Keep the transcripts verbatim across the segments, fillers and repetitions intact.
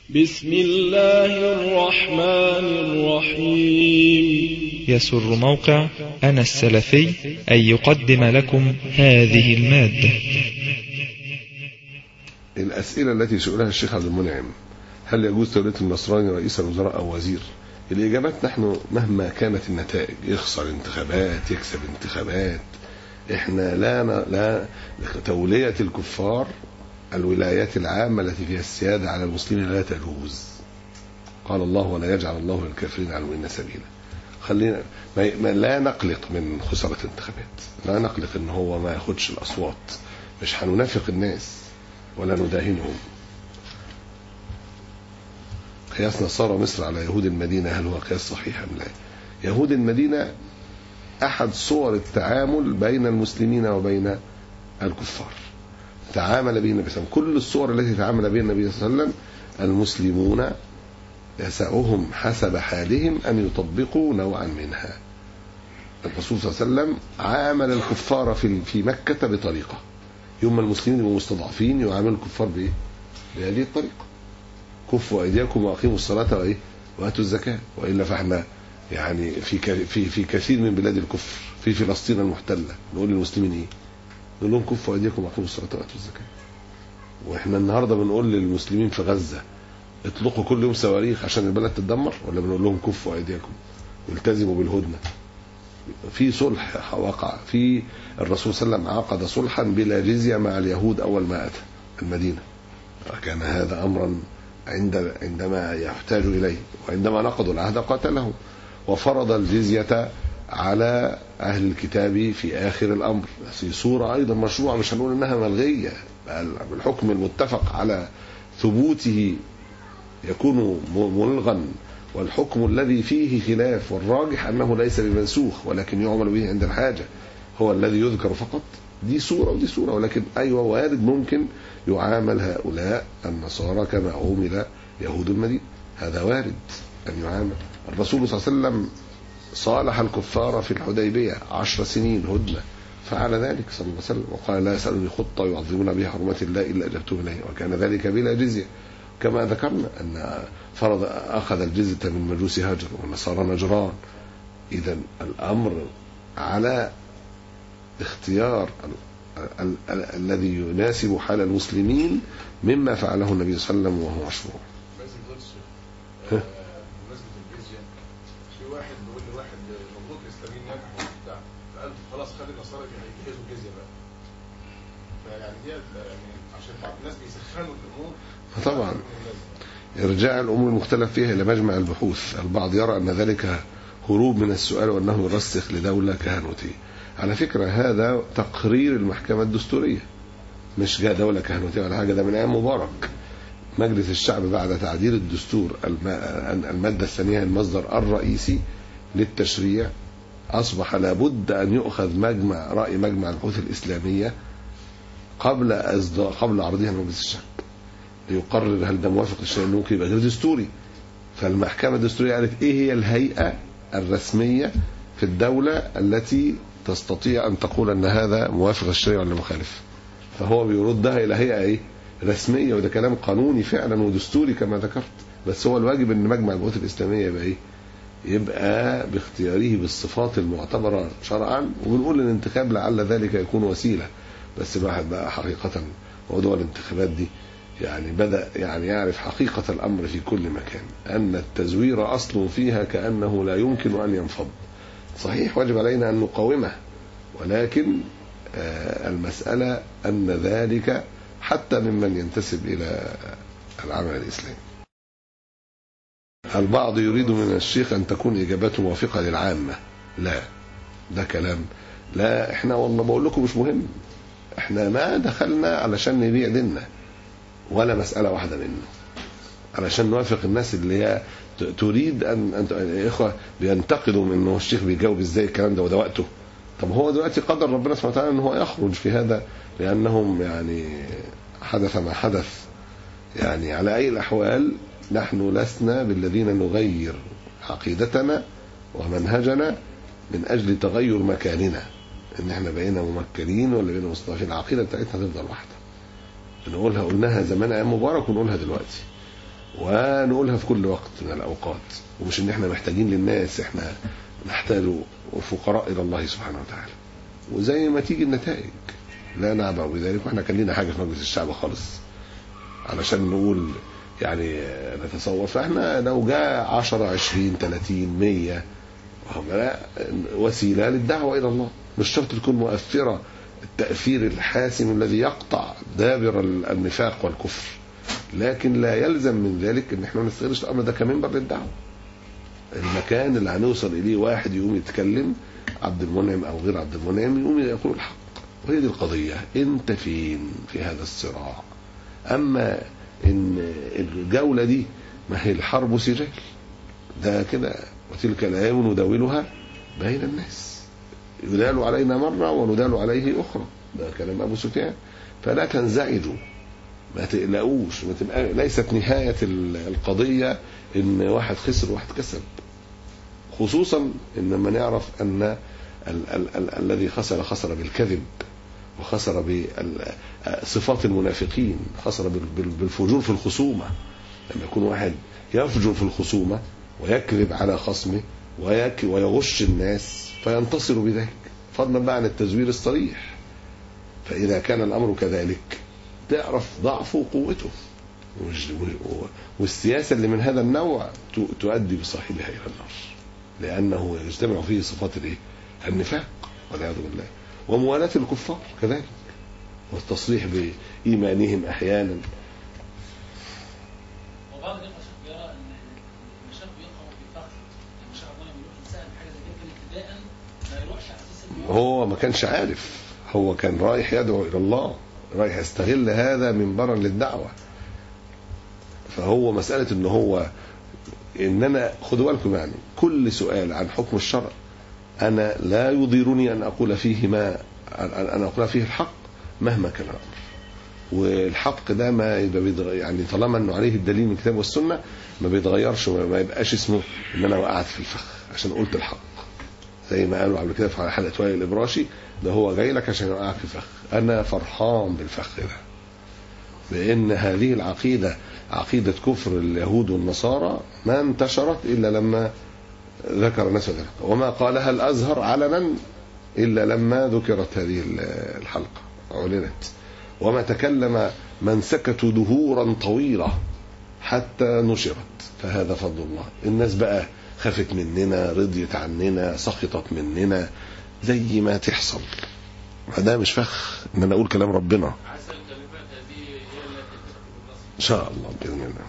بسم الله الرحمن الرحيم. يسر موقع أنا السلفي أن يقدم لكم هذه المادة. الأسئلة التي سئلها الشيخ عبد المنعم: هل يجوز تولية النصراني رئيس الوزراء أو وزير؟ الإجابات: نحن مهما كانت النتائج، يخسر انتخابات يكسب انتخابات، احنا لا لا تولية الكفار الولايات العامة التي فيها السيادة على المسلمين لا تجوز. قال الله: ولا يجعل الله للكافرين على المؤمنين سبيلا. خلينا ما لا نقلق من خسارة الانتخابات، لا نقلق ان هو ما ياخدش الاصوات، مش هننافق الناس ولا نداهنهم. قياس نصارى مصر على يهود المدينة هل هو قياس صحيح ام لا؟ يهود المدينة احد صور التعامل بين المسلمين وبين الكفار، تعامل به النبي صلى الله عليه وسلم. كل الصور التي تعامل بها النبي صلى الله عليه وسلم المسلمون يسعهم حسب حالهم أن يطبقوا نوعا منها. الرسول صلى الله عليه وسلم عامل الكفار في في مكة بطريقة، يوم المسلمين يبقوا مستضعفين يعامل الكفار بإيه؟ بهذه الطريقة: كفوا أيديكم وأقيموا الصلاة وإيه؟ وآتوا الزكاة. وإلا فإحنا يعني في في في كثير من بلاد الكفر، في فلسطين المحتلة، نقول للمسلمين إيه؟ نقول لهم كفوا أيديكم وأقيموا الصلاة وآتوا الزكاة. وإحنا النهاردة بنقول للمسلمين في غزة: اطلقوا كل يوم صواريخ عشان البلد تتدمر، ولا بنقول لهم كفوا أيديكم والتزموا بالهدنة؟ في صلح وقع، في الرسول صلى الله عليه وسلم عقد صلحا بلا جزية مع اليهود أول ما أتى المدينة، وكان هذا أمرا عند عندما يحتاج إليه، وعندما نقضوا العهد قاتلهم، وفرض الجزية على أهل الكتاب في آخر الأمر. في صورة أيضا مشروعة، مش هنقول إنها ملغية، بالحكم المتفق على ثبوته يكون ملغا، والحكم الذي فيه خلاف والراجح أنه ليس بمنسوخ ولكن يعمل به عند الحاجة هو الذي يذكر فقط. دي صورة ودي صورة، ولكن أيوة وارد ممكن يعامل هؤلاء النصارى كما عامل يهود المدينة، هذا وارد أن يعامل. الرسول صلى الله عليه وسلم صالح الكفار في الحديبية عشر سنين هدنة، فعل ذلك صلى الله عليه وسلم وقال: لا يسألني خطة يعظمون بها حرمات الله إلا أجبتهم إليه، وكان ذلك بلا جزية. كما ذكرنا أن فرض أخذ الجزية من مجوس هاجر ونصارى نجران. إذن الأمر على اختيار ال ال ال الذي يناسب حال المسلمين مما فعله النبي صلى الله عليه وسلم وهو مشروع. في واحد بيقول لواحد مبروك الاسلاميين نجحوا وبتاع، فقال خلاص خلي النصارى يجهزوا الجزيه بقى. فيعني دي يعني عشان بعض الناس بيسخنوا الامور. طبعا ارجاع الامور المختلف فيها الى مجمع البحوث. البعض يرى ان ذلك هروب من السؤال وانه يرسخ لدوله كهنوتيه. على فكره هذا تقرير المحكمه الدستوريه، مش جاء دوله كهنوتيه ولا حاجه، ده من ايام مبارك. مجلس الشعب بعد تعديل الدستور المادة الثانية المصدر الرئيسي للتشريع أصبح لابد أن يؤخذ مجمع رأي مجمع البحوث الإسلامية قبل أصدار قبل عرضها لمجلس الشعب ليقرر هل ده موافق للشريعة أنه ممكن يبقى غير دستوري. فالمحكمة الدستورية قالت إيه هي الهيئة الرسمية في الدولة التي تستطيع أن تقول أن هذا موافق للشريعة ولا مخالف، فهو بيردها إلى هيئة إيه؟ رسمية. وده كلام قانوني فعلا ودستوري كما ذكرت، بس هو الواجب ان مجمع البحوث الاسلاميه يبقى ايه؟ يبقى باختياره بالصفات المعتبره شرعا. وبنقول الانتخاب لعل ذلك يكون وسيله، بس الواحد بقى حقيقه موضوع الانتخابات دي يعني بدا يعني يعرف حقيقه الامر في كل مكان، ان التزوير اصل فيها كانه لا يمكن ان ينفض. صحيح واجب علينا ان نقاومه، ولكن آه المساله ان ذلك حتى ممن ينتسب إلى العمل الإسلامي. البعض يريد من الشيخ أن تكون إجابته موافقة للعامة. لا، ده كلام لا. إحنا والله بقول لكم مش مهم، إحنا ما دخلنا علشان نبيع ديننا ولا مسألة واحدة منه، علشان نوافق الناس اللي هي تريد أن أنت إخوة بينتقدوا من إنه الشيخ بيجاوب إزاي الكلام ده وده وقته. طب هو دلوقتي قدر ربنا سبحانه وتعالى إن هو يخرج في هذا، لأنهم يعني حدث ما حدث. يعني على أي الأحوال نحن لسنا بالذين نغير عقيدتنا ومنهجنا من أجل تغير مكاننا، إن إحنا بقينا ممكنين ولا بقينا مستضعفين. العقيدة بتاعتنا تفضل واحدة، نقولها قلناها زمان أيام مبارك ونقولها دلوقتي. ونقولها في كل وقت من الأوقات، ومش إن إحنا محتاجين للناس، إحنا نحتاج فقراء إلى الله سبحانه وتعالى. وزي ما تيجي النتائج لا نعبأ بذلك. وإحنا كان لنا حاجة في مجلس الشعب خالص علشان نقول يعني نتصور. فإحنا لو جاء عشرة عشرين ثلاثين مية وسيلة للدعوة إلى الله، مش شرط تكون مؤثرة التأثير الحاسم الذي يقطع دابر النفاق والكفر، لكن لا يلزم من ذلك ان احنا نستغلش الامر ده كمنبر للدعوه. المكان اللي هنوصل اليه واحد يقوم يتكلم، عبد المنعم او غير عبد المنعم، يقوم يقول الحق. وهي دي القضيه، انت فين في هذا الصراع؟ اما ان الجوله دي ما هي الحرب سجال، ده كده وتلك الايام نداولها بين الناس، يدال علينا مره وندال عليه اخرى، ده كلام ابو سفيان. فلا تنزعجوا، ما تقلقوش، ما تبقى ليست نهاية القضية إن واحد خسر واحد كسب، خصوصا إن لما نعرف أن ال ال ال الذي خسر خسر بالكذب، وخسر بصفات المنافقين، خسر بالفجور في الخصومة. لما يكون واحد يفجر في الخصومة ويكذب على خصمه ويغش الناس فينتصر بذلك، فضلا بقى عن التزوير الصريح. فإذا كان الأمر كذلك تعرف ضعفه وقوته، والسياسة اللي من هذا النوع تؤدي بصاحبها إلى النار، لأنه يجتمع فيه صفات النفاق والعياذ بالله، وموالاة الكفار كذلك، والتصريح بإيمانهم أحيانا. وبعض الناس يرى أن المشايخ بيقعوا في فخر، المشايخ ربنا بيروح يسأل حاجة زي كده ابتداء ما يروحش على أساس هو ما كانش عارف، هو كان رايح يدعو إلى الله، رايح يستغل هذا منبرا للدعوة. فهو مسألة إن هو إننا خدوا بالكم، يعني كل سؤال عن حكم الشرع أنا لا يضيرني أن أقول فيه ما أن أقول فيه الحق مهما كان الأمر. والحق ده ما يبقى يعني طالما إنه عليه الدليل من الكتاب والسنة ما بيتغيرش، وما يبقاش اسمه إن أنا وقعت في الفخ عشان قلت الحق، زي ما قالوا قبل كده في حلقة وائل الإبراشي، ده هو جاي لك عشان يوقعك في الفخ. أنا فرحان بالفخ ده، بأن هذه العقيدة عقيدة كفر اليهود والنصارى ما انتشرت إلا لما ذكر الناس ذلك، وما قالها الأزهر علنا إلا لما ذكرت هذه الحلقة أعلنت، وما تكلم من سكتوا دهورا طويلة حتى نشرت. فهذا فضل الله. الناس بقى خفت مننا، رضيت عننا، سخطت مننا، زي ما تحصل. هذا مش فخ ان انا اقول كلام ربنا، ان شاء الله باذن الله.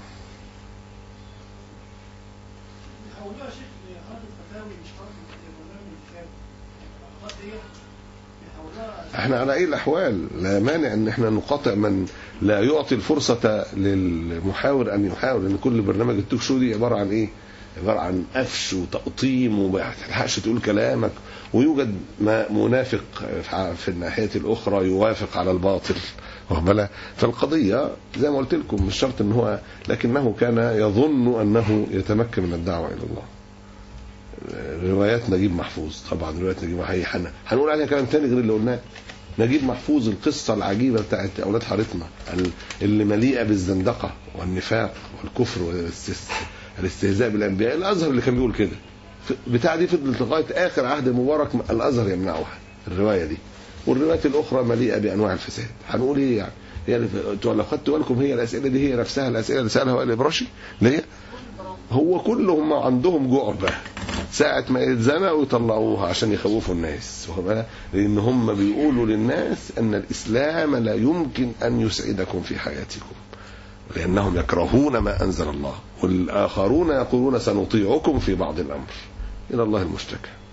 احنا على اي الاحوال لا مانع ان احنا نقاطع من لا يعطي الفرصة للمحاور ان يحاول، لان كل برنامج التوك شو دي عبارة عن ايه؟ عبارة عن قفش وتقطيم، وما تلحقش تقول كلامك، ويوجد منافق في الناحية الأخرى يوافق على الباطل، وهبلا. فالقضية زي ما قلت لكم مش شرط ان هو، لكنه كان يظن أنه يتمكن من الدعوة إلى الله. روايات نجيب محفوظ، طبعا روايات نجيب محفوظ هنقول عليها كلام تاني غير اللي قلناه. نجيب محفوظ القصة العجيبة بتاعت أولاد حارتنا اللي مليئة بالزندقة والنفاق والكفر والاستهزاء بالأنبياء، الأزهر اللي كان بيقول كده بتاع دي فضلت لغاية آخر عهد المبارك الأزهر يمنعها الرواية دي، والروايات الأخرى مليئة بأنواع الفساد. هنقول إيه يعني؟ يعني لو خدتوا بالكم هي الأسئلة دي هي نفسها الأسئلة اللي سألها وائل الإبراشي، ليه؟ هو كلهم عندهم جعبة ساعة ما يتزنقوا يطلعوها عشان يخوفوا الناس، لأن هم بيقولوا للناس أن الإسلام لا يمكن أن يسعدكم في حياتكم، لأنهم يكرهون ما أنزل الله، والآخرون يقولون سنطيعكم في بعض الأمر. إلى الله المشتكى.